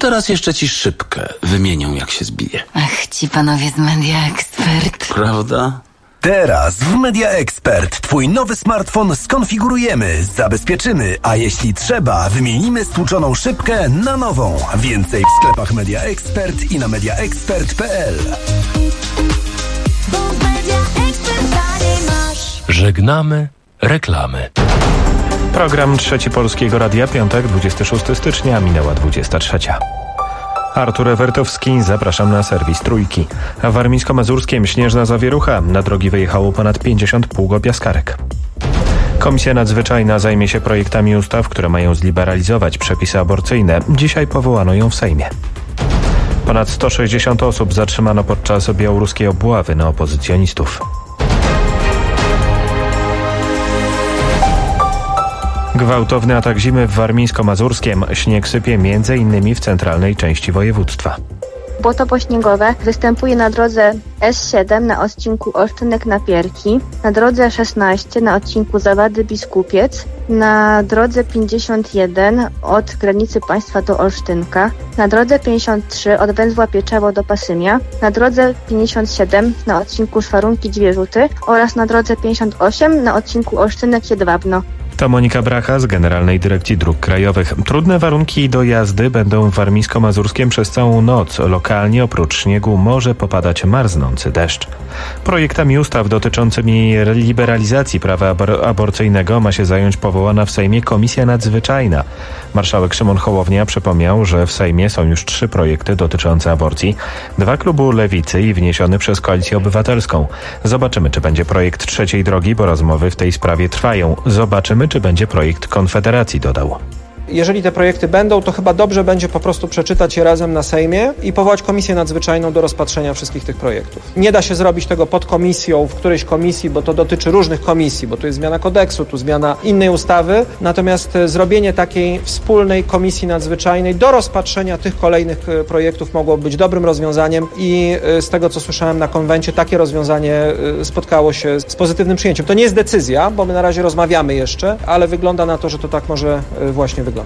teraz jeszcze ci szybkę wymienią, jak się zbije. Ach, ci panowie z Media Expert. Prawda? Teraz w Media Expert twój nowy smartfon skonfigurujemy, zabezpieczymy, a jeśli trzeba, wymienimy stłuczoną szybkę na nową. Więcej w sklepach Media Expert i na mediaexpert.pl. Żegnamy reklamy. Program Trzeci Polskiego Radia, piątek, 26 stycznia, minęła 23. Artur Ewertowski, zapraszam na serwis Trójki. W warmińsko-mazurskim śnieżna zawierucha. Na drogi wyjechało ponad 50 pługopiaskarek. Komisja Nadzwyczajna zajmie się projektami ustaw, które mają zliberalizować przepisy aborcyjne. Dzisiaj powołano ją w Sejmie. Ponad 160 osób zatrzymano podczas białoruskiej obławy na opozycjonistów. Gwałtowny atak zimy w warmińsko-mazurskiem. Śnieg sypie m.in. w centralnej części województwa. Błoto pośniegowe występuje na drodze S7 na odcinku Olsztynek-Napierki, na drodze 16 na odcinku Zawady-Biskupiec, na drodze 51 od granicy państwa do Olsztynka, na drodze 53 od węzła Pieczewo do Pasymia, na drodze 57 na odcinku Szwarunki-Zwierzuty oraz na drodze 58 na odcinku Olsztynek-Jedwabno. To Monika Bracha z Generalnej Dyrekcji Dróg Krajowych. Trudne warunki do jazdy będą w warmińsko-mazurskiem przez całą noc. Lokalnie oprócz śniegu może popadać marznący deszcz. Projektami ustaw dotyczącymi liberalizacji prawa aborcyjnego ma się zająć powołana w Sejmie Komisja Nadzwyczajna. Marszałek Szymon Hołownia przypomniał, że w Sejmie są już 3 projekty dotyczące aborcji. 2 klubu Lewicy i wniesiony przez Koalicję Obywatelską. Zobaczymy, czy będzie projekt trzeciej drogi, bo rozmowy w tej sprawie trwają. Zobaczymy, czy będzie projekt Konfederacji, dodał. Jeżeli te projekty będą, to chyba dobrze będzie po prostu przeczytać je razem na Sejmie i powołać komisję nadzwyczajną do rozpatrzenia wszystkich tych projektów. Nie da się zrobić tego pod komisją, w którejś komisji, bo to dotyczy różnych komisji, bo tu jest zmiana kodeksu, tu zmiana innej ustawy. Natomiast zrobienie takiej wspólnej komisji nadzwyczajnej do rozpatrzenia tych kolejnych projektów mogło być dobrym rozwiązaniem i z tego, co słyszałem na konwencie, takie rozwiązanie spotkało się z pozytywnym przyjęciem. To nie jest decyzja, bo my na razie rozmawiamy jeszcze, ale wygląda na to, że to tak może właśnie wyglądać.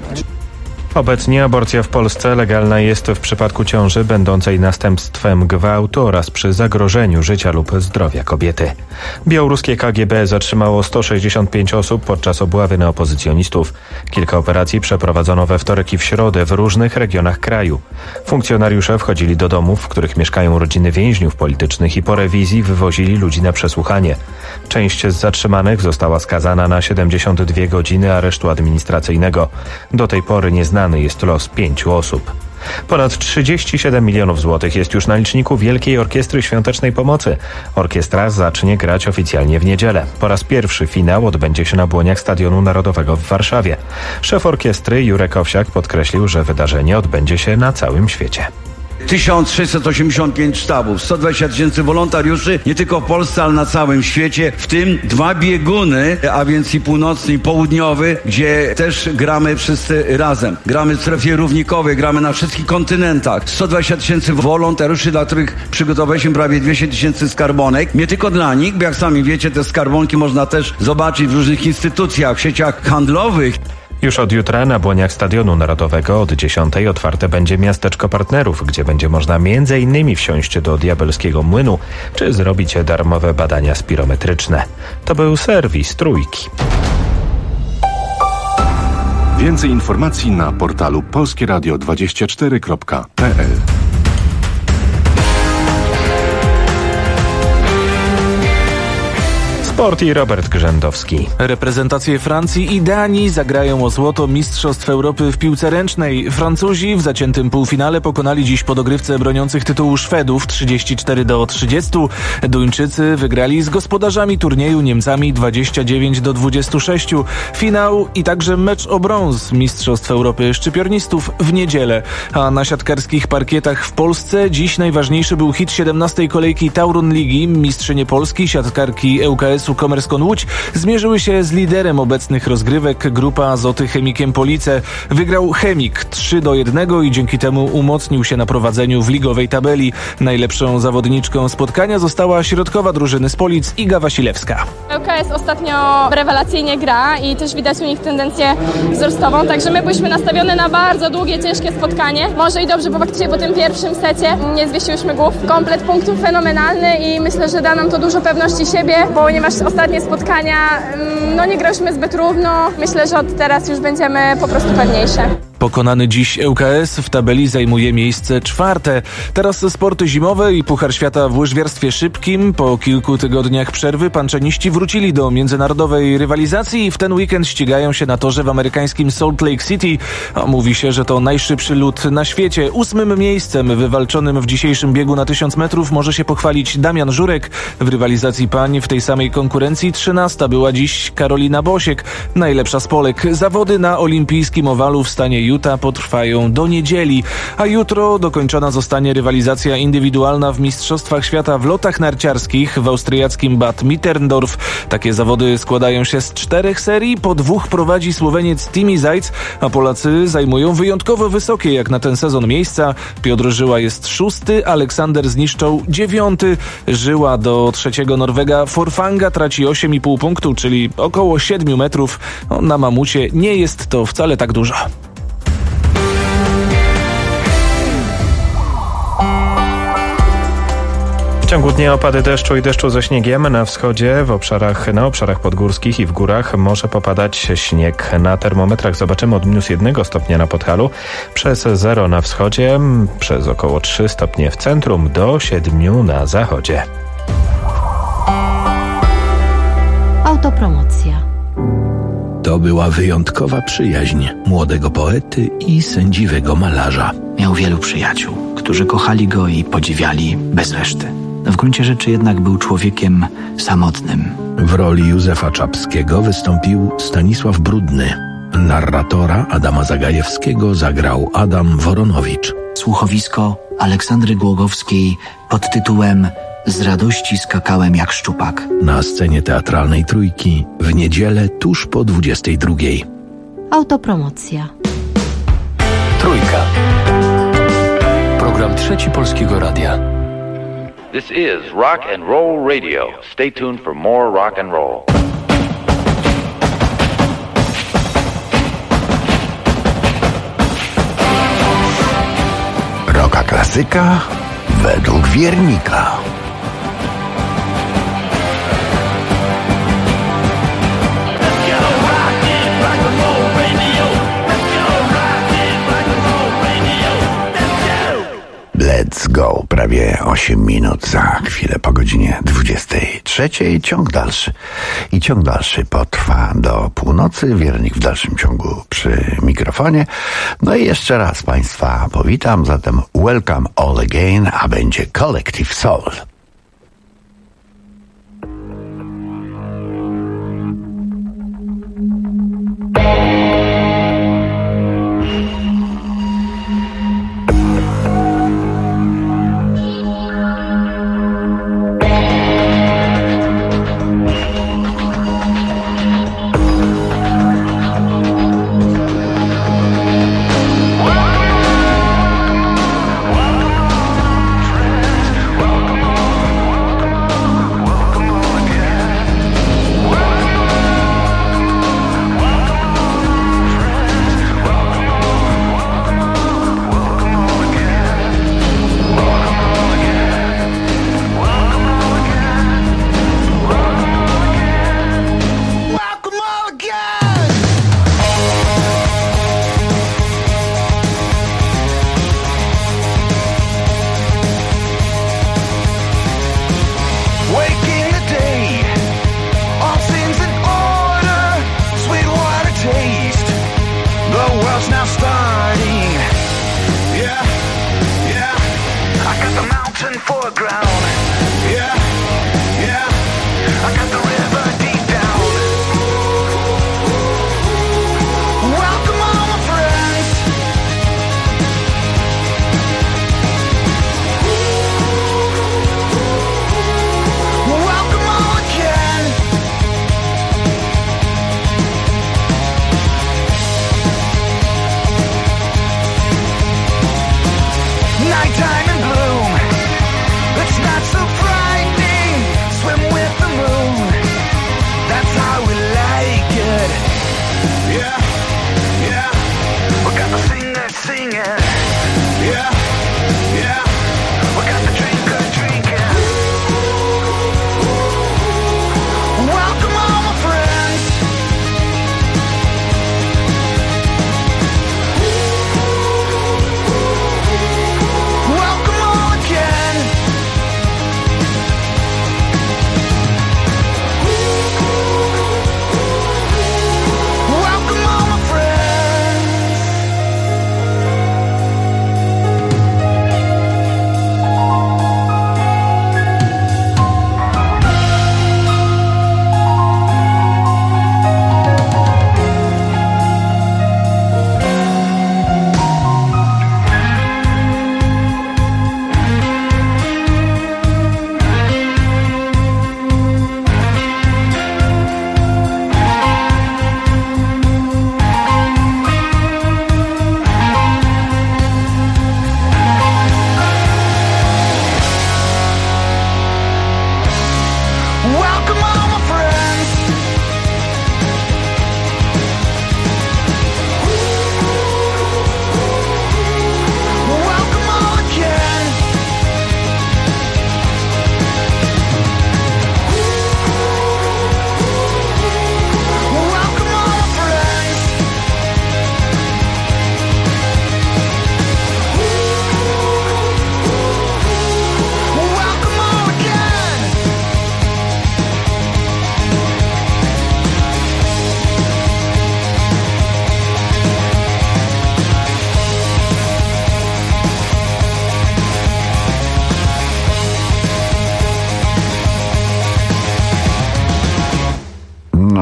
Obecnie aborcja w Polsce legalna jest w przypadku ciąży będącej następstwem gwałtu oraz przy zagrożeniu życia lub zdrowia kobiety. Białoruskie KGB zatrzymało 165 osób podczas obławy na opozycjonistów. Kilka operacji przeprowadzono we wtorek i w środę w różnych regionach kraju. Funkcjonariusze wchodzili do domów, w których mieszkają rodziny więźniów politycznych i po rewizji wywozili ludzi na przesłuchanie. Część z zatrzymanych została skazana na 72 godziny aresztu administracyjnego. Do tej pory nieznany jest los 5 osób. Ponad 37 milionów złotych jest już na liczniku Wielkiej Orkiestry Świątecznej Pomocy. Orkiestra zacznie grać oficjalnie w niedzielę. Po raz pierwszy finał odbędzie się na błoniach Stadionu Narodowego w Warszawie. Szef orkiestry Jurek Owsiak podkreślił, że wydarzenie odbędzie się na całym świecie. 1685 sztabów, 120 000 wolontariuszy, nie tylko w Polsce, ale na całym świecie, w tym 2 bieguny, a więc i północny, i południowy, gdzie też gramy wszyscy razem. Gramy w strefie równikowej, gramy na wszystkich kontynentach. 120 000 wolontariuszy, dla których przygotowaliśmy prawie 200 000 skarbonek. Nie tylko dla nich, bo jak sami wiecie, te skarbonki można też zobaczyć w różnych instytucjach, w sieciach handlowych. Już od jutra na błoniach Stadionu Narodowego od 10 otwarte będzie miasteczko partnerów, gdzie będzie można m.in. wsiąść do diabelskiego młynu, czy zrobić darmowe badania spirometryczne. To był serwis Trójki. Więcej informacji na portalu polskieradio24.pl. Sport i Robert Grzędowski. Reprezentacje Francji i Danii zagrają o złoto Mistrzostw Europy w piłce ręcznej. Francuzi w zaciętym półfinale pokonali dziś po dogrywce broniących tytułu Szwedów 34-30. Duńczycy wygrali z gospodarzami turnieju Niemcami 29-26. Finał i także mecz o brąz Mistrzostw Europy szczypiornistów w niedzielę. A na siatkarskich parkietach w Polsce dziś najważniejszy był hit 17. kolejki Taurun Ligi. Mistrzynie Polski, siatkarki ŁKS KGS-u Komerską Łódź zmierzyły się z liderem obecnych rozgrywek, Grupa Azoty Chemikiem Police. Wygrał Chemik 3-1 i dzięki temu umocnił się na prowadzeniu w ligowej tabeli. Najlepszą zawodniczką spotkania została środkowa drużyny z Polic Iga Wasilewska. ŁKS ostatnio rewelacyjnie gra i też widać u nich tendencję wzrostową, także my byliśmy nastawione na bardzo długie, ciężkie spotkanie. Może i dobrze, bo faktycznie po tym pierwszym secie nie zwiesiłyśmy głów. Komplet punktów fenomenalny i myślę, że da nam to dużo pewności siebie, ponieważ ostatnie spotkania nie grałyśmy zbyt równo. Myślę, że od teraz już będziemy po prostu pewniejsze. Pokonany dziś ŁKS w tabeli zajmuje miejsce 4. Teraz sporty zimowe i Puchar Świata w łyżwiarstwie szybkim. Po kilku tygodniach przerwy panczeniści wrócili do międzynarodowej rywalizacji i w ten weekend ścigają się na torze w amerykańskim Salt Lake City. Mówi się, że to najszybszy lód na świecie. 8. miejscem wywalczonym w dzisiejszym biegu na 1000 metrów może się pochwalić Damian Żurek. W rywalizacji pań w tej samej konkurencji 13. była dziś Karolina Bosiek, najlepsza z Polek. Zawody na olimpijskim owalu w stanie Utah potrwają do niedzieli, a jutro dokończona zostanie rywalizacja indywidualna w Mistrzostwach Świata w lotach narciarskich w austriackim Bad Mitterndorf. Takie zawody składają się z 4 serii, po 2 prowadzi Słoweniec Timi Zajc, a Polacy zajmują wyjątkowo wysokie jak na ten sezon miejsca. Piotr Żyła jest 6., Aleksander Zniszczą 9., Żyła do 3. Norwega Forfanga traci 8,5 punktu, czyli około 7 metrów. Na mamucie nie jest to wcale tak dużo. W ciągu dnia opady deszczu i deszczu ze śniegiem na wschodzie, na obszarach podgórskich i w górach może popadać śnieg. Na termometrach zobaczymy od -1 stopnia na Podhalu, przez 0 na wschodzie, przez około 3 stopnie w centrum, do 7 na zachodzie. Autopromocja. To była wyjątkowa przyjaźń młodego poety i sędziwego malarza. Miał wielu przyjaciół, którzy kochali go i podziwiali bez reszty. W gruncie rzeczy jednak był człowiekiem samotnym. W roli Józefa Czapskiego wystąpił Stanisław Brudny. Narratora Adama Zagajewskiego zagrał Adam Woronowicz. Słuchowisko Aleksandry Głogowskiej pod tytułem Z radości skakałem jak szczupak. Na scenie teatralnej Trójki w niedzielę tuż po 22. Autopromocja. Trójka. Program Trzeci Polskiego Radia. This is Rock and Roll Radio. Stay tuned for more rock and roll. Rocka klasyka według wiernika. Let's go. Prawie 8 minut za chwilę po godzinie 23. Ciąg dalszy potrwa do północy. Wiernik w dalszym ciągu przy mikrofonie. No i jeszcze raz Państwa powitam. Zatem welcome all again, a będzie Collective Soul.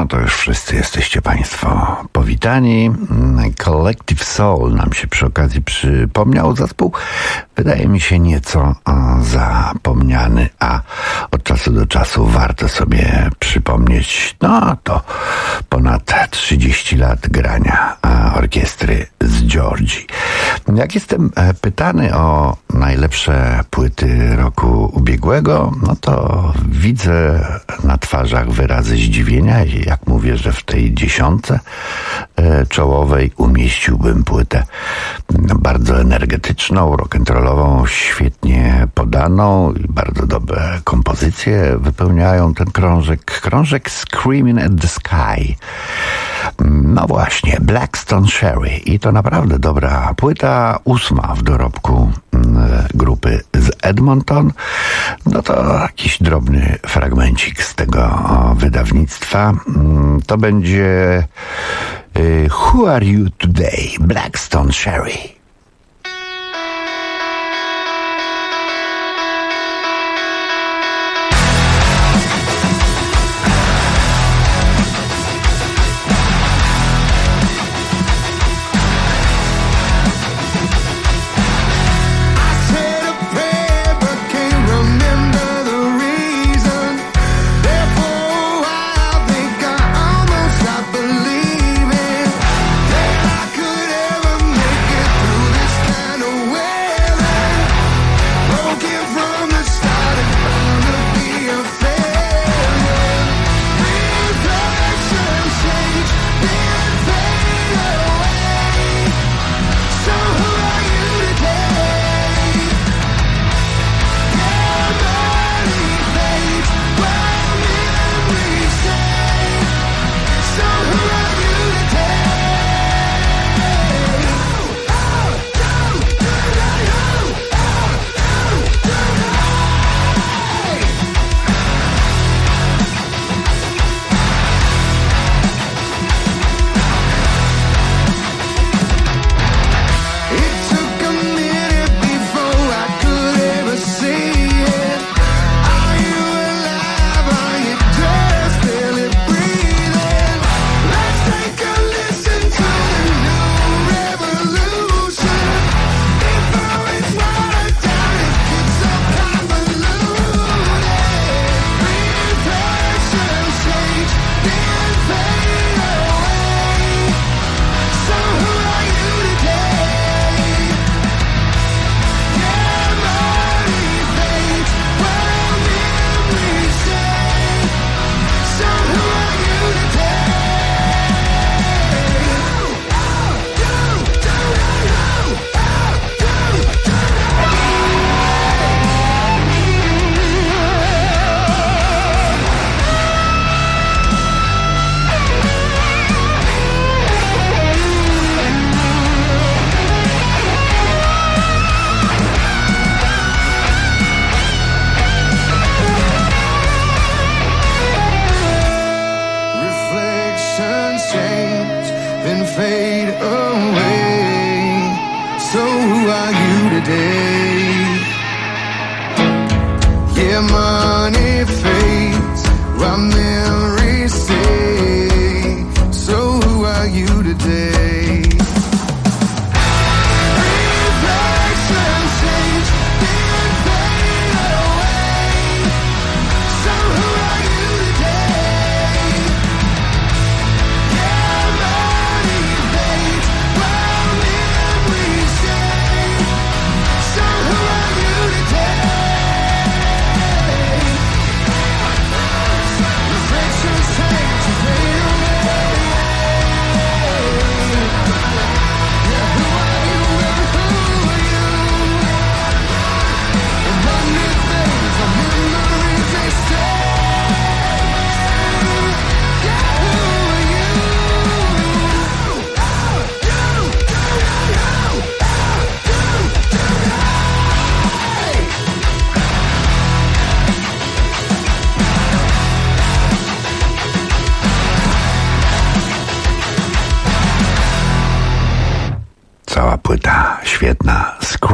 to już wszyscy jesteście Państwo powitani. Collective Soul nam się przy okazji przypomniał. Zespół wydaje mi się nieco zapomniany, a od czasu do czasu warto sobie przypomnieć, no to ponad 30 lat grania orkiestry z Georgii. Jak jestem pytany o najlepsze płyty roku ubiegłego, no to widzę na twarzach wyrazy zdziwienia. Jak mówię, że w tej 10 czołowej umieściłbym płytę bardzo energetyczną, rock'n'rollową, świetnie podaną i bardzo dobre kompozycje wypełniają ten krążek. Krążek Screaming at the Sky. No właśnie, Blackstone Cherry. I to naprawdę dobra płyta, 8 w dorobku grupy z Edmonton. No to jakiś drobny fragmencik z tego wydawnictwa. To będzie Who Are You Today? Blackstone Cherry.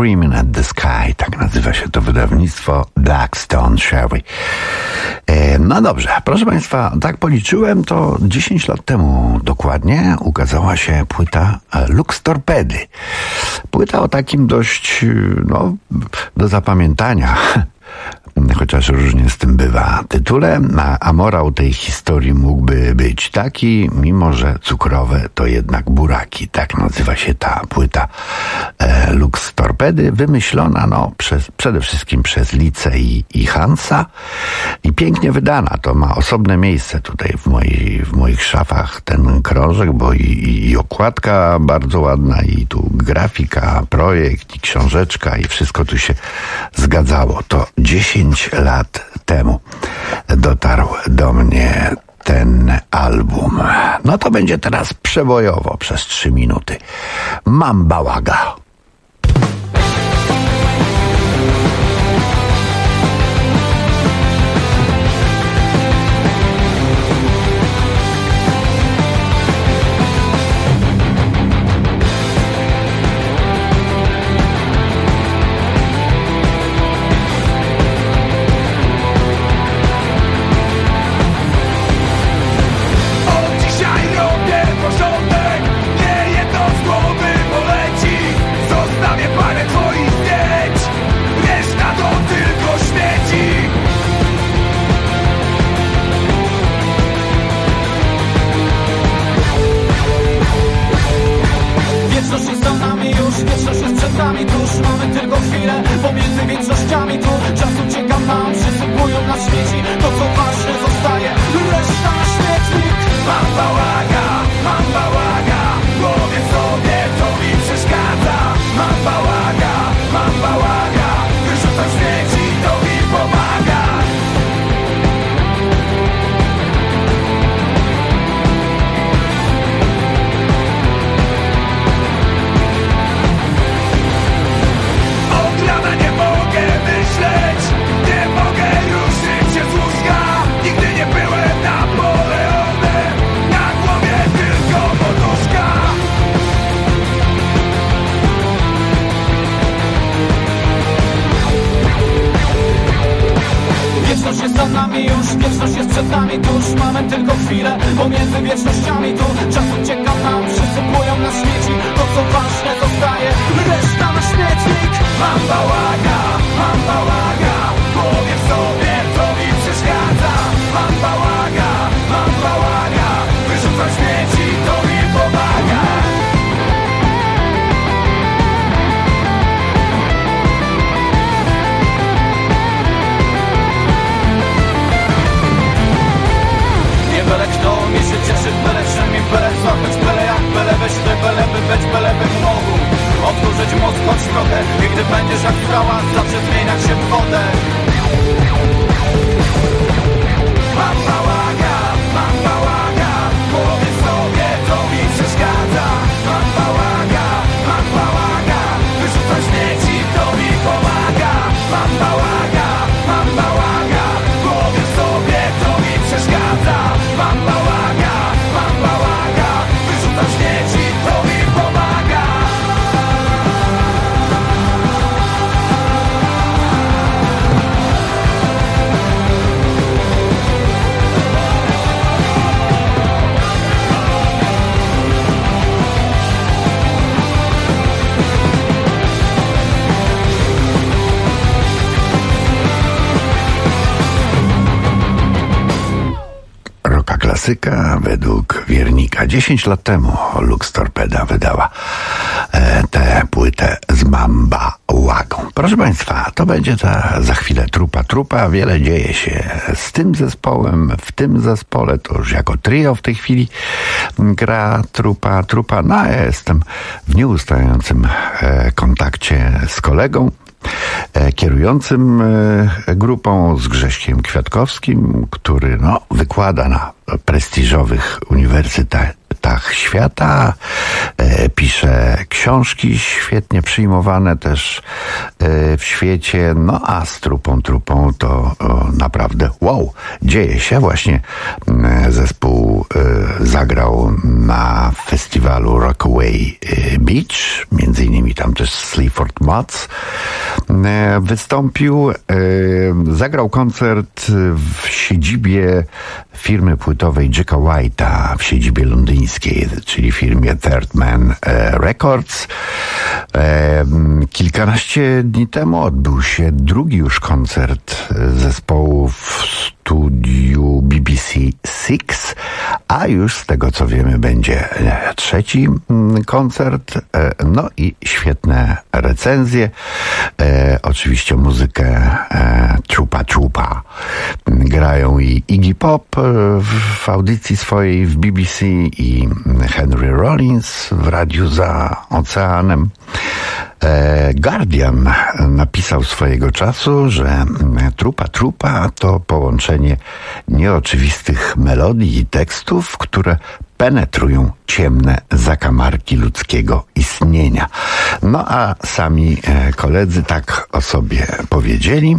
Screaming at the Sky, tak nazywa się to wydawnictwo Blackstone Cherry. No dobrze, proszę Państwa, tak policzyłem, to 10 lat temu dokładnie ukazała się płyta Lux Torpedy. Płyta o takim dość, do zapamiętania, chociaż różnie z tym bywa, tytule, a morał tej historii mógłby być taki, mimo że cukrowe to jednak buraki. Tak nazywa się ta płyta Lux Torpedy, wymyślona przede wszystkim przez Licę i Hansa i pięknie wydana. To ma osobne miejsce tutaj w moich szafach ten krążek, bo i okładka bardzo ładna, i tu grafika, projekt, i książeczka, i wszystko tu się zgadzało. To 10 lat temu dotarł do mnie ten album. No to będzie teraz przebojowo przez 3 minuty. Mamba Waga. Klasyka według Wiernika. 10 lat temu Lux Torpeda wydała tę płytę z Mamba Wagą. Proszę Państwa, to będzie za chwilę Trupa. Wiele dzieje się z tym zespołem, w tym zespole. To już jako trio w tej chwili gra Trupa. No a ja jestem w nieustającym kontakcie z kolegą kierującym grupą, z Grześkiem Kwiatkowskim, który wykłada na prestiżowych tematach świata. Pisze książki świetnie przyjmowane też w świecie. No a z trupą to naprawdę wow, dzieje się. Właśnie zespół zagrał na festiwalu Rockaway Beach, między innymi tam też Sleaford Mods wystąpił. Zagrał koncert w siedzibie firmy płytowej Jacka White'a, w siedzibie londyńskiej, czyli firmie Third Man Records. Kilkanaście dni temu odbył się drugi już koncert zespołu w studiu BBC Six, a już z tego co wiemy będzie trzeci koncert. No i świetne recenzje. Oczywiście muzykę Trupa. Grają i Iggy Pop w audycji swojej w BBC i Henry Rollins w radiu za oceanem. Guardian napisał swojego czasu, że Trupa to połączenie nieoczywistych melodii i tekstów, które penetrują ciemne zakamarki ludzkiego istnienia. No a sami koledzy tak o sobie powiedzieli.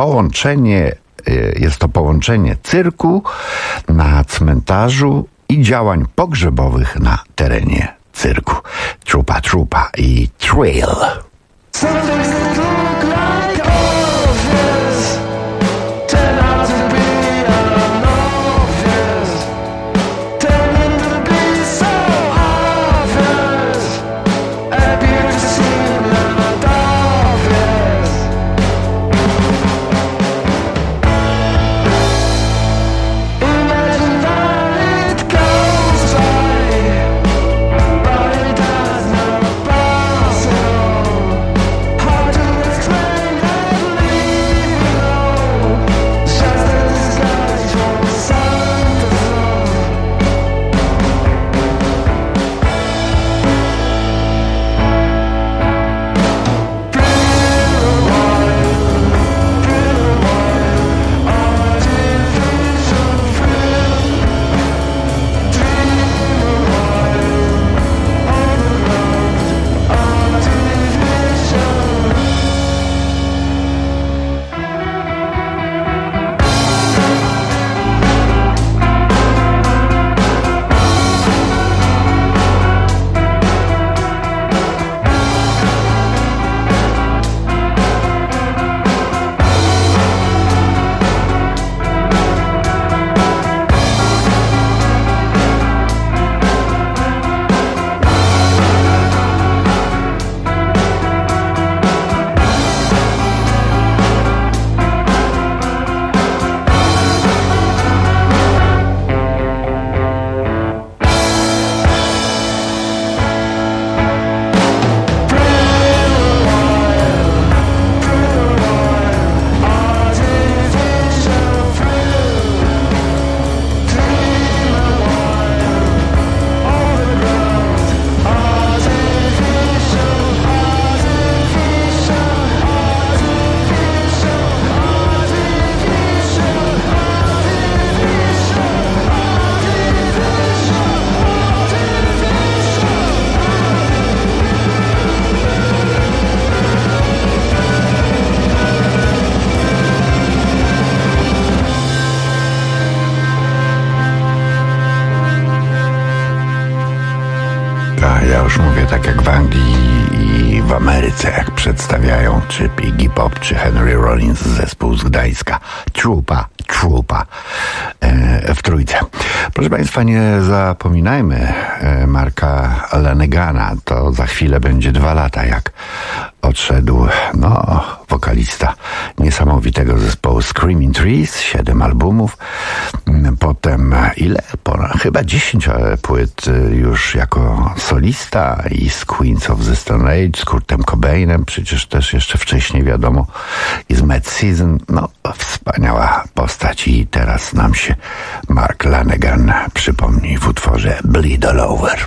Jest to połączenie cyrku na cmentarzu i działań pogrzebowych na terenie cyrku. Trupa i Trail. Ja już mówię tak jak w Anglii i w Ameryce, jak przedstawiają czy Iggy Pop, czy Henry Rollins, zespół z Gdańska. Trupa w trójce. Proszę Państwa, nie zapominajmy Marka Lanegana. To za chwilę będzie 2 lata, jak odszedł wokalista niesamowitego zespołu Screaming Trees, 7 albumów. Potem chyba 10 płyt już jako solista i z Queens of the Stone Age, z Kurtem Cobainem, przecież też jeszcze wcześniej wiadomo, i z Mad Season. Wspaniała postać i teraz nam się Mark Lanegan przypomni w utworze Bleed All Over.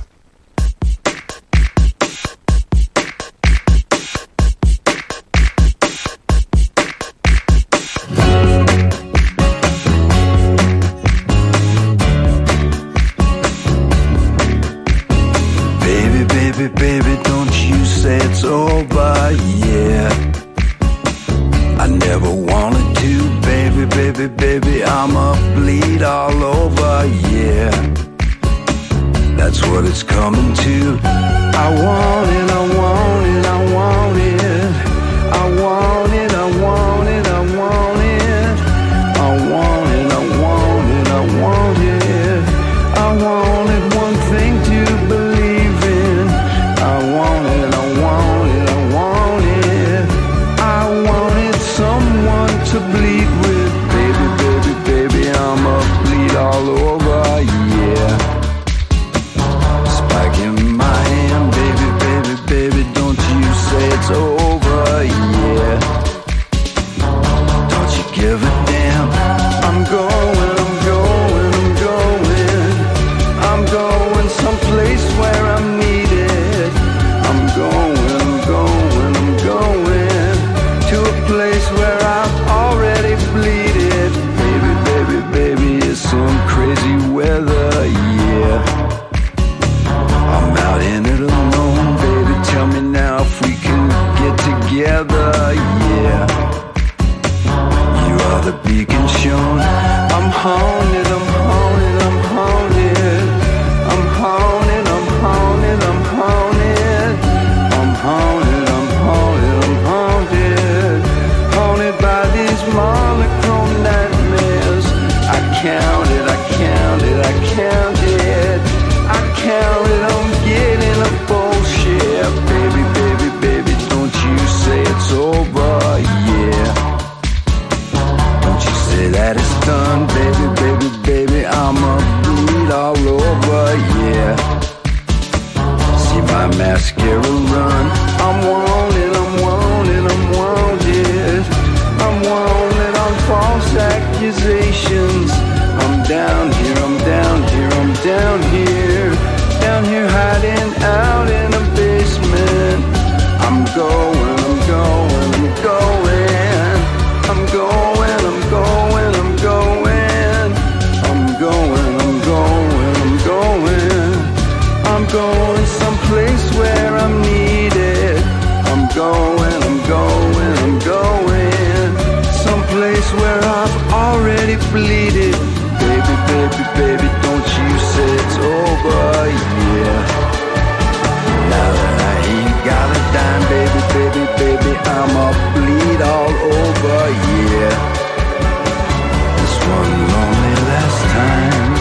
yeah. You are the beacon shown. I'm haunted, I'm haunted, I'm haunted. I'm haunted, I'm haunted, I'm haunted. I'm haunted, I'm haunted, I'm haunted. Haunted by these monochrome nightmares. I counted, I counted, I counted. I counted on getting a bullshit. Baby, baby, baby, don't you say it's over, yeah. Don't you say that it's done, baby, baby, baby. I'ma bleed all over, yeah. See my mascara run. I'm wanted, I'm wanted, I'm wanted. I'm wanted on false accusations. I'm down here, I'm down here, I'm down here. Down here hiding out in a basement. I'm going, I'm going, I'm going. I'm going, I'm going, I'm going. I'm going, I'm going, I'm going. I'm going someplace where I'm needed. I'm going, I'm going, I'm going. Someplace where I've already bleeded. Baby, baby, baby, don't you say it's over, yeah. Now that I ain't got a dime, baby, baby, baby, I'ma bleed all over, yeah. This one lonely last time,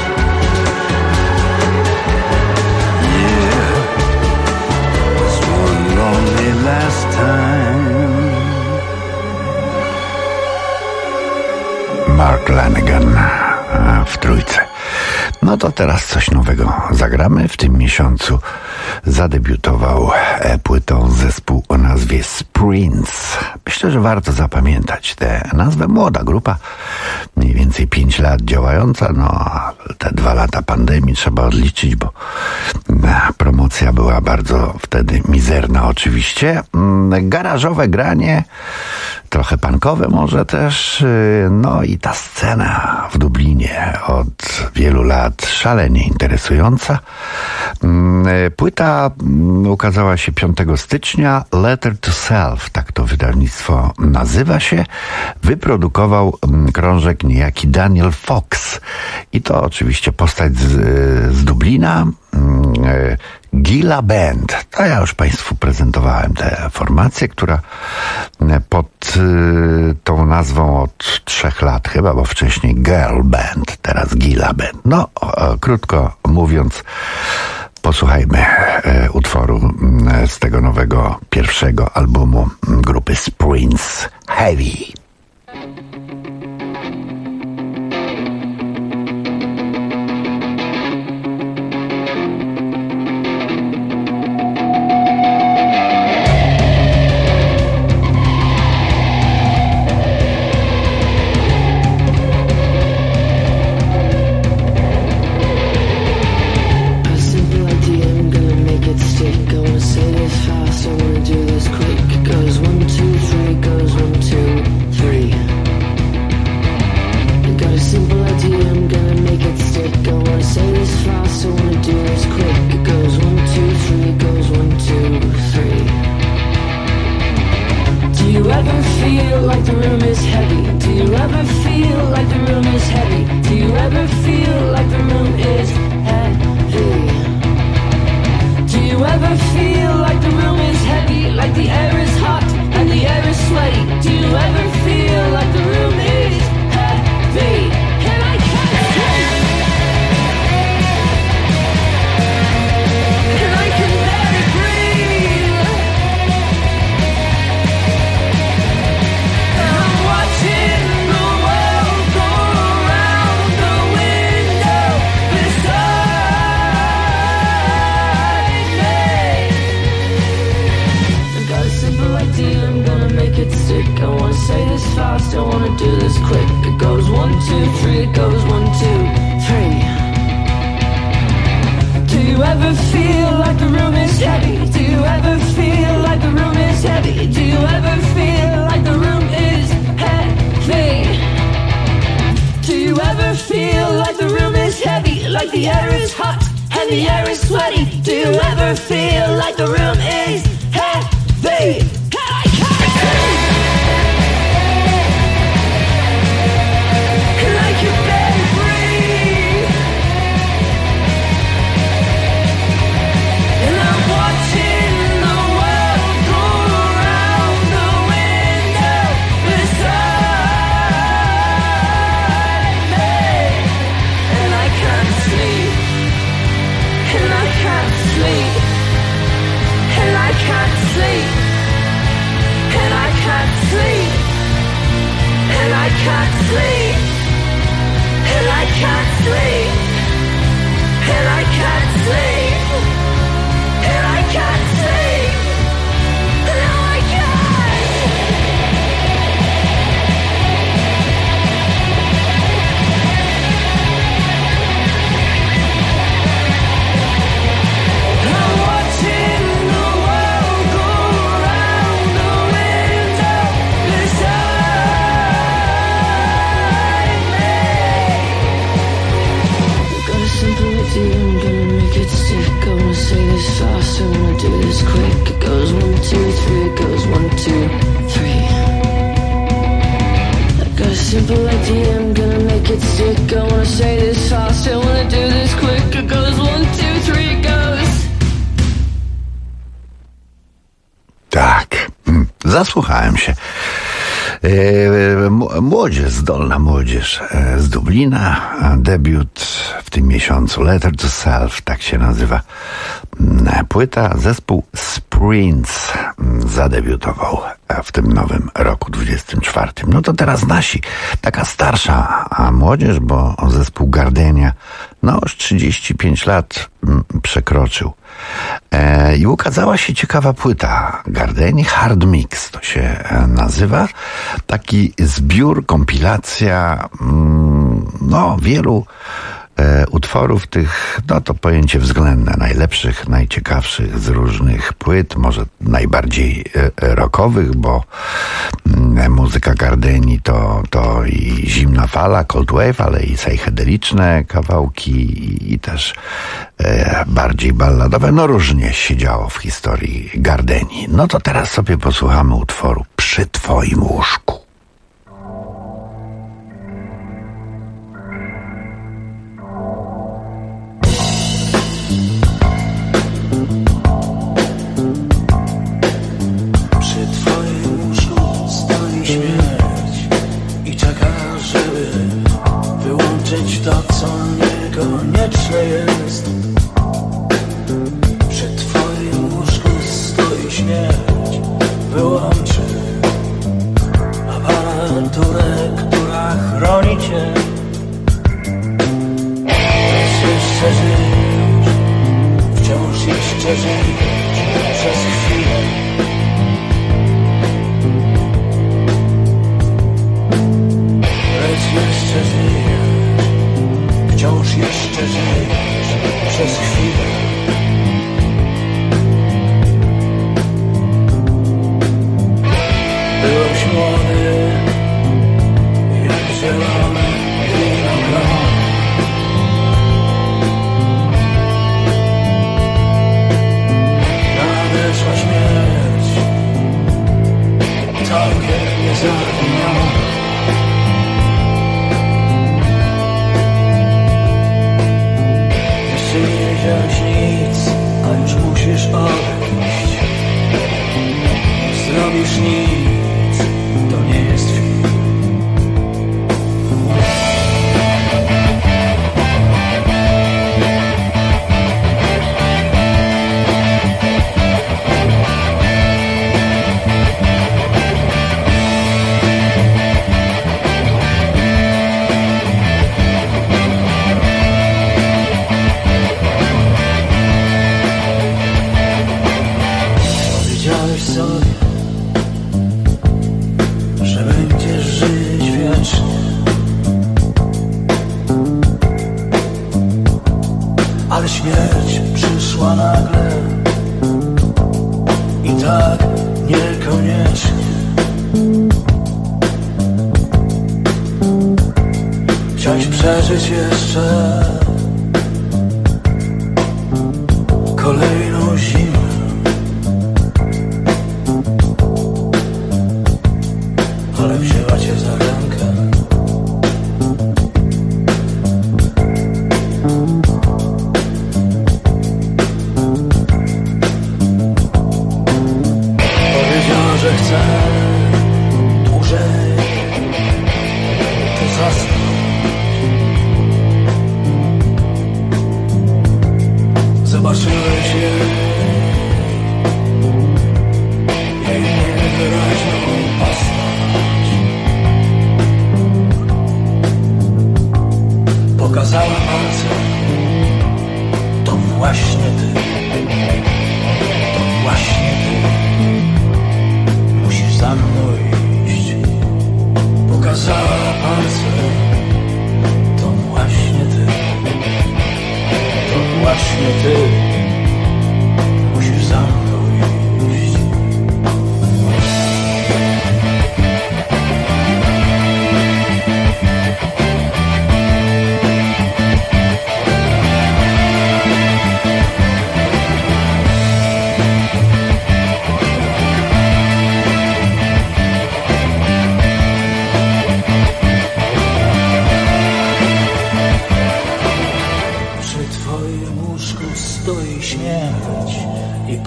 yeah. This one lonely last time. Mark Lanegan w Trójce. No to teraz coś nowego zagramy. W tym miesiącu zadebiutował płytą zespół o nazwie Sprints. Myślę, że warto zapamiętać tę nazwę. Młoda grupa, mniej więcej 5 lat działająca. No, te 2 lata pandemii trzeba odliczyć, bo promocja była bardzo wtedy mizerna oczywiście. Garażowe granie, trochę punkowe może też. No i ta scena w Dublinie od wielu lat szalenie interesująca. Płyta ukazała się 5 stycznia. Letter to Self, tak to wydawnictwo nazywa się. Wyprodukował krążek niejaki Daniel Fox. I to oczywiście postać z Dublina. Gila Band. To ja już Państwu prezentowałem tę formację, która pod tą nazwą od 3 lat chyba, bo wcześniej Girl Band, teraz Gila Band. No, krótko mówiąc, posłuchajmy utworu z tego nowego pierwszego albumu grupy Sprints, Heavy. ever feel like the room is heavy? Can I Tak, zasłuchałem się. Młodzież, zdolna młodzież z Dublina, debiut w tym miesiącu, Letter to Self, tak się nazywa płyta. Zespół Sprints zadebiutował w tym nowym roku 24. No to teraz nasi, taka starsza młodzież, bo zespół Gardenia już 35 lat przekroczył. I ukazała się ciekawa płyta Gardeni, Hard Mix to się nazywa. Taki zbiór, kompilacja wielu utworów tych, to pojęcie względne, najlepszych, najciekawszych z różnych płyt, może najbardziej rockowych, bo muzyka Gardeni to i Zimna Fala, Cold Wave, ale i psychedeliczne kawałki i też bardziej balladowe. Różnie się działo w historii Gardeni. To teraz sobie posłuchamy utworu Przy Twoim łóżku. To, co niekonieczne jest. Przy twoim łóżku stoi śmierć. Wyłączy aparaturę, która chroni cię. Chcesz jeszcze żyć, wciąż jeszcze żyć przez chwilę. Lecz jeszcze żyć, wciąż jeszcze żyć przez chwilę. Byłeś młody, jak zielony winogron. Nadeszła śmierć, całkiem niezawiniona. Nie wiedziałeś nic, a już musisz odejść. Zrobisz nic, to nie jest film. Powiedziałeś sobie, że będziesz żyć wiecznie, ale śmierć przyszła nagle i tak niekoniecznie. Chciałeś przeżyć jeszcze kolejną zimę. Ale wzięła cię za rękę. Powiedziała, że chce dłużej tu zasnąć. Zobaczyłeś jej niewyraźną postać.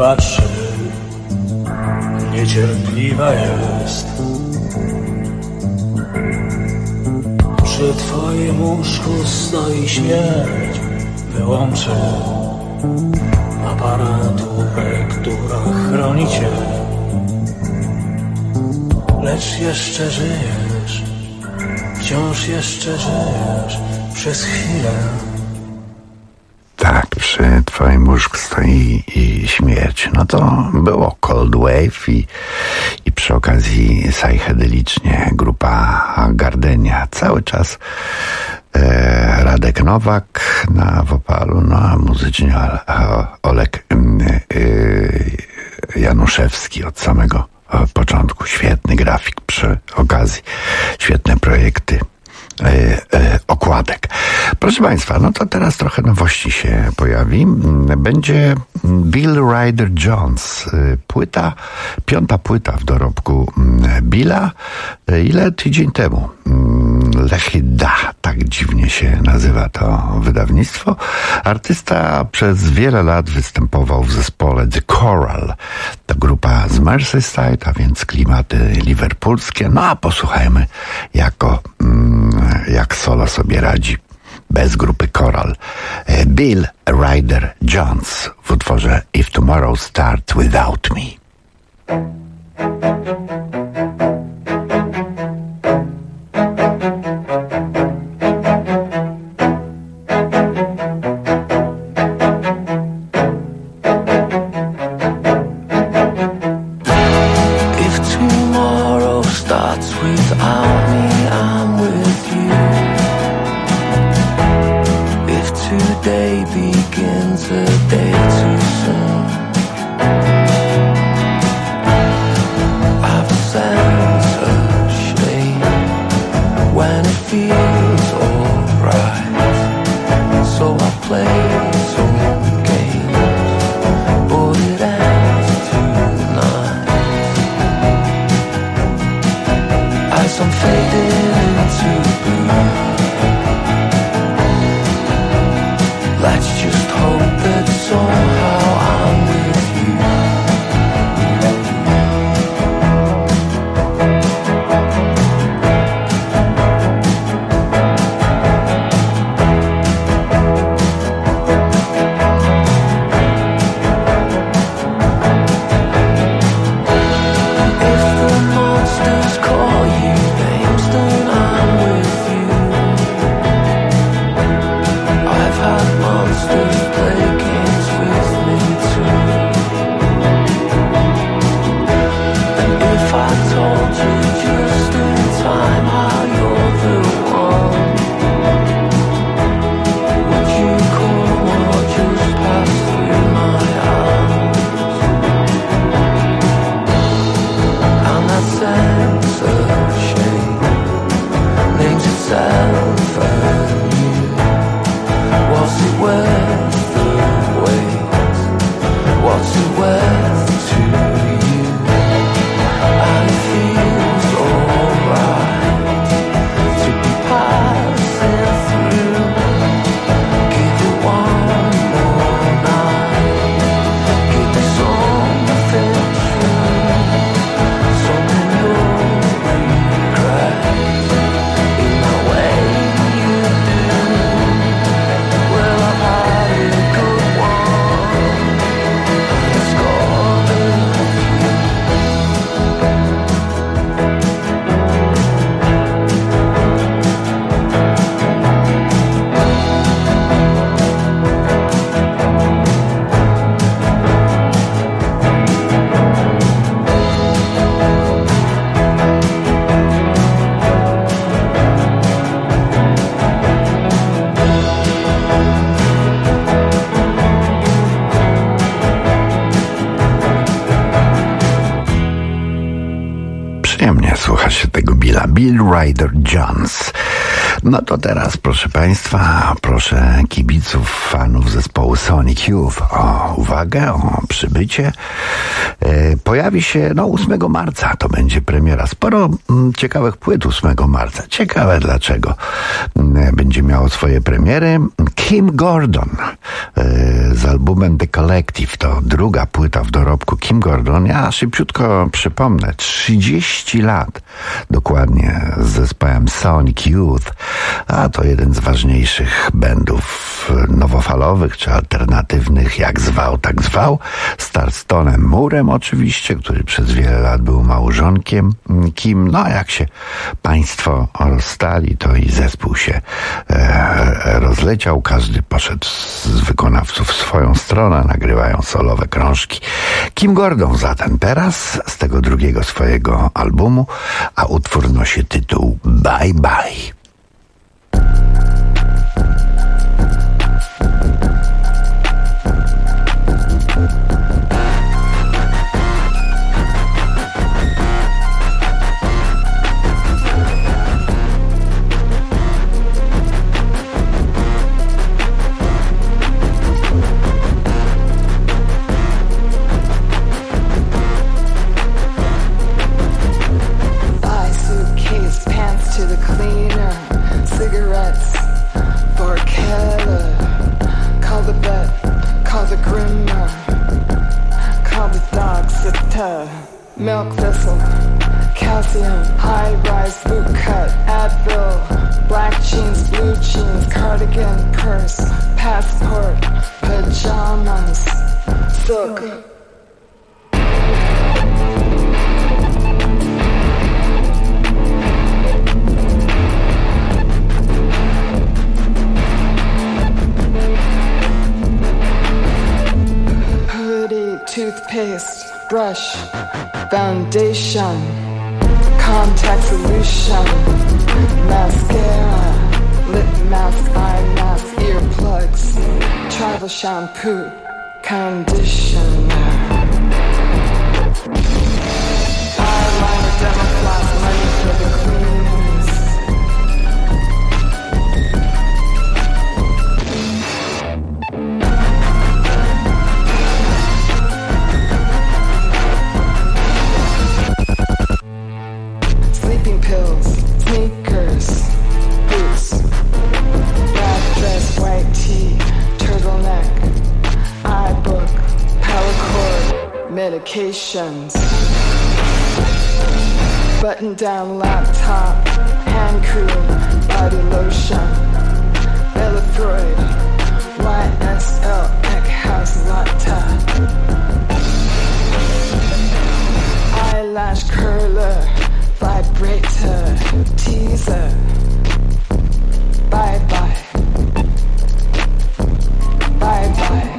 patrzy, niecierpliwa jest. Przy twoim łóżku stoi śmierć, wyłączy aparaturę, która chroni cię. Lecz jeszcze żyjesz, wciąż jeszcze żyjesz przez chwilę. Tak, przy twoim łóżku stoi i śmierć. No to było Cold Wave i przy okazji psychedelicznie grupa Gardenia. Cały czas Radek Nowak na wokalu, no a muzycznie Olek Januszewski od samego początku. Świetny grafik przy okazji, świetne projekty okładek. Proszę Państwa, no to teraz trochę nowości się pojawi. Będzie Bill Ryder Jones. Piąta płyta w dorobku Billa. Ile? Tydzień temu. Lechida, tak dziwnie się nazywa to wydawnictwo. Artysta przez wiele lat występował w zespole The Coral. To grupa z Merseyside, a więc klimaty liverpoolskie. No a posłuchajmy, jak solo sobie radzi bez grupy Coral. Bill Ryder Jones w utworze If Tomorrow Starts Without Me. Let's just hope that somehow tego Billa, Bill Ryder Jones. No to teraz, proszę Państwa, proszę kibiców, fanów zespołu Sonic Youth o uwagę, o przybycie. Pojawi się 8 marca, to będzie premiera. Sporo ciekawych płyt 8 marca. Ciekawe dlaczego będzie miało swoje premiery. Kim Gordon z albumem The Collective, to druga płyta w dorobku Kim Gordon. Ja szybciutko przypomnę, 30 lat dokładnie z zespołem Sonic Youth, a to jeden z ważniejszych bandów nowofalowych czy alternatywnych, jak zwał, tak zwał, z Starstonem Murem oczywiście, który przez wiele lat był małżonkiem Kim. No a jak się państwo rozstali, to i zespół się rozleciał, każdy poszedł z wykonawców w swoją stronę, nagrywają solowe krążki. Kim Gordon zatem teraz z tego drugiego swojego albumu, a utwór nosi tytuł Bye Bye. Milk thistle, calcium, high-rise boot cut, Advil, black jeans, blue jeans, cardigan, purse, passport, pajamas, silk. Hoodie, toothpaste, brush, foundation, contact solution, mascara, lip mask, eye mask, earplugs, travel shampoo, conditioner, eyeliner, demo floss, money for the cleaners. Pills, sneakers, boots, black dress, white tee, turtleneck, iBook, power cord, medications, button down laptop, hand cream, body lotion, Elefroid, YSL, Eckhouse Latte, eyelash curler, vibrator, teaser, bye-bye, bye-bye.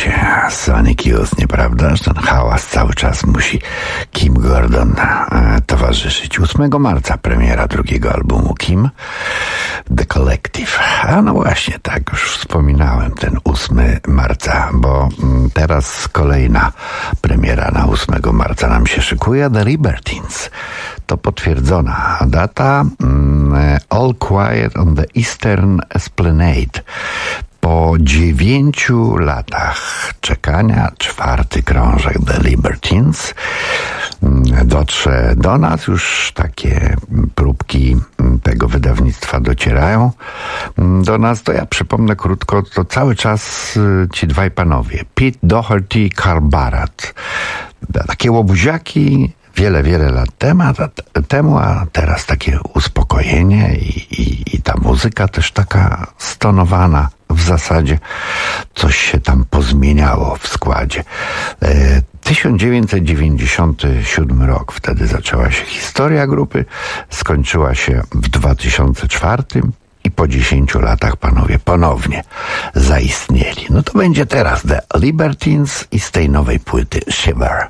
się Sonic Youth, nieprawdaż? Ten hałas cały czas musi Kim Gordon towarzyszyć. 8 marca premiera drugiego albumu Kim, The Collective. A no właśnie, tak już wspominałem, ten 8 marca, bo teraz kolejna premiera na 8 marca nam się szykuje, The Libertines. To potwierdzona data, All Quiet on the Eastern Esplanade. Po 9 latach czekania 4. krążek The Libertines dotrze do nas. Już takie próbki tego wydawnictwa docierają do nas. To ja przypomnę krótko, to cały czas ci dwaj panowie, Pete Doherty, Carl Barat. Takie łobuziaki wiele lat temu, a teraz takie uspokojenie i ta muzyka też taka stonowana. W zasadzie coś się tam pozmieniało w składzie. 1997 rok, wtedy zaczęła się historia grupy, skończyła się w 2004 i po 10 latach panowie ponownie zaistnieli. No to będzie teraz The Libertines i z tej nowej płyty Shiver.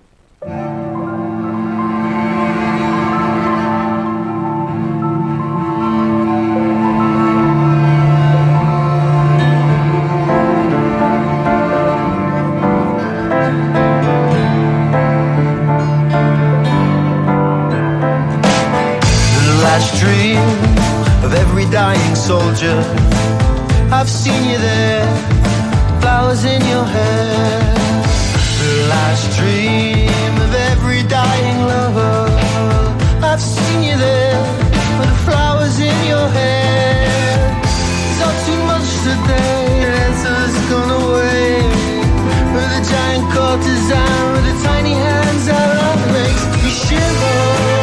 Dying soldier, I've seen you there, flowers in your hair. The last dream of every dying lover, I've seen you there, with the flowers in your hair. It's all too much today, answers gone away. With a giant courtesan, with the tiny hands that love makes me shiver.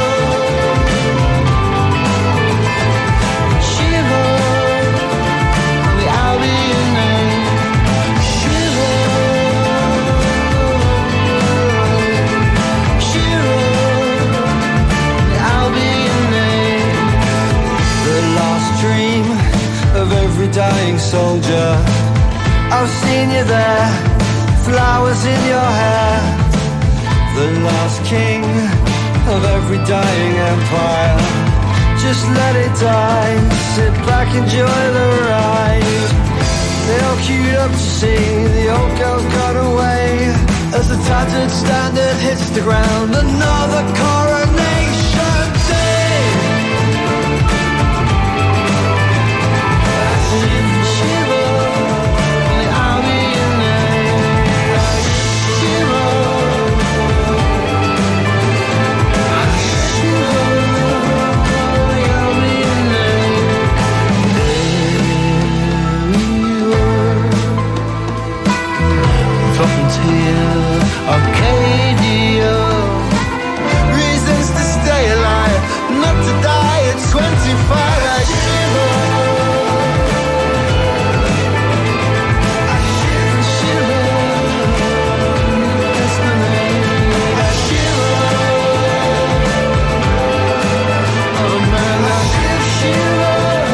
Dying soldier, I've seen you there, flowers in your hair. The last king of every dying empire, just let it die, sit back, enjoy the ride. They all queued up to see the old girl got away, as the tattered standard hits the ground. Another coronation day. Arcadia, reasons to stay alive, not to die at 25. I shiver, I shiver, shiver. That's the name. I shiver. Oh man, I shiver.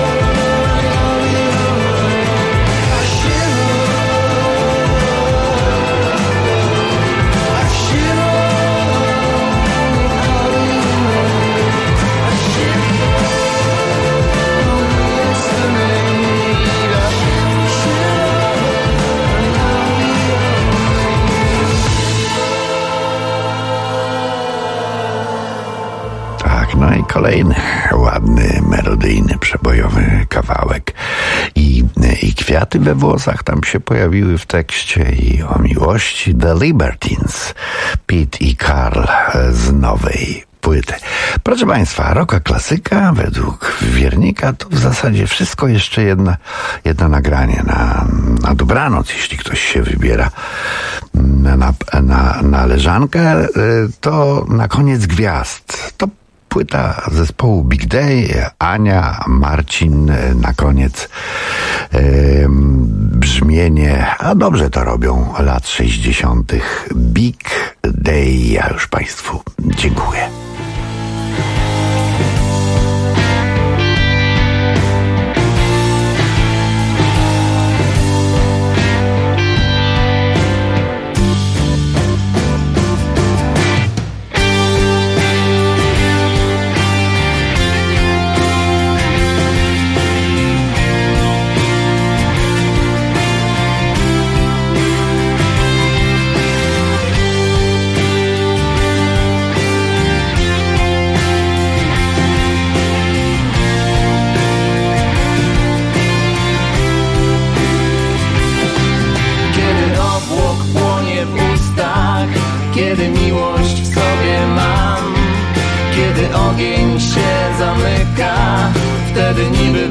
No i kolejny ładny, melodyjny, przebojowy kawałek. I kwiaty we włosach tam się pojawiły w tekście i o miłości. The Libertines, Pete i Carl z nowej płyty. Proszę Państwa, rocka klasyka według Wiernika to w zasadzie wszystko. Jeszcze jedno nagranie na dobranoc, jeśli ktoś się wybiera na leżankę, to na koniec Gwiazd. To płyta zespołu Big Day, Ania, Marcin, na koniec brzmienie, a dobrze to robią, lat 60. Big Day. Ja już Państwu dziękuję.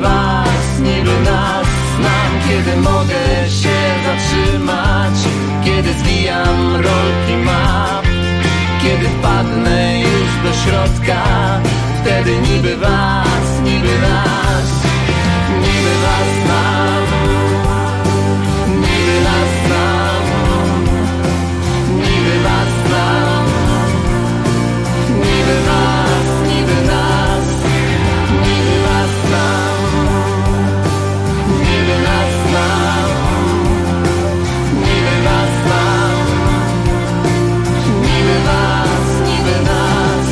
was, niby nas. Znam, kiedy mogę się zatrzymać, kiedy zwijam rolki map, kiedy wpadnę już do środka. Wtedy niby was, niby nas, niby was znam, niby nas znam, niby was znam, niby was, niby nas, niby was znam, niby nas znam, niby was znam, niby was, niby nas.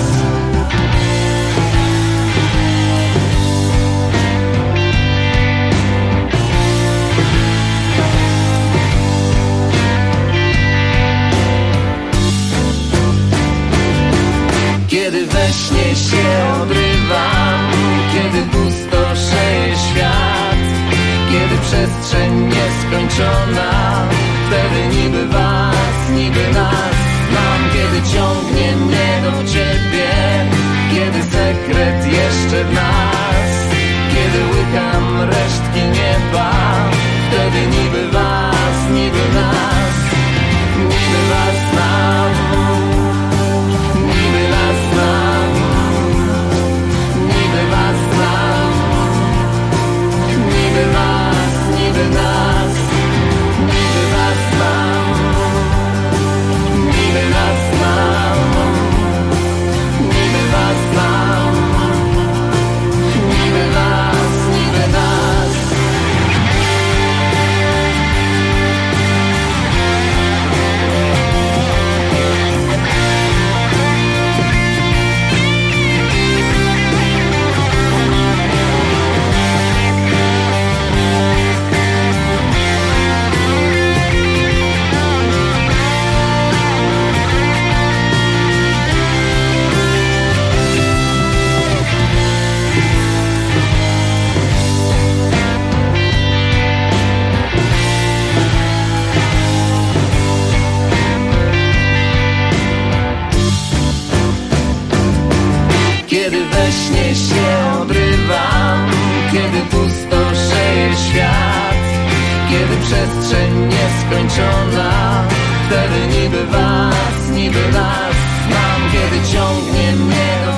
Kiedy we śnie się odrywam, kiedy pustoszeje świat, kiedy przestrzeń nieskończona, wtedy niby was, niby nas znam. Kiedy ciągnie mnie do ciebie, kiedy sekret jeszcze w nas, kiedy łykam resztki nieba, wtedy niby was, niby nas, niby was znam. Niby nas znam, niby was znam, niby was, niby nas, niby was znam, niby nas znam, niby was znam, niby was, niby nas. Kiedy we śnie się odrywam, kiedy pustoszeje świat, kiedy przestrzeń nieskończona, wtedy niby was, niby nas znam. Kiedy ciągnie mnie do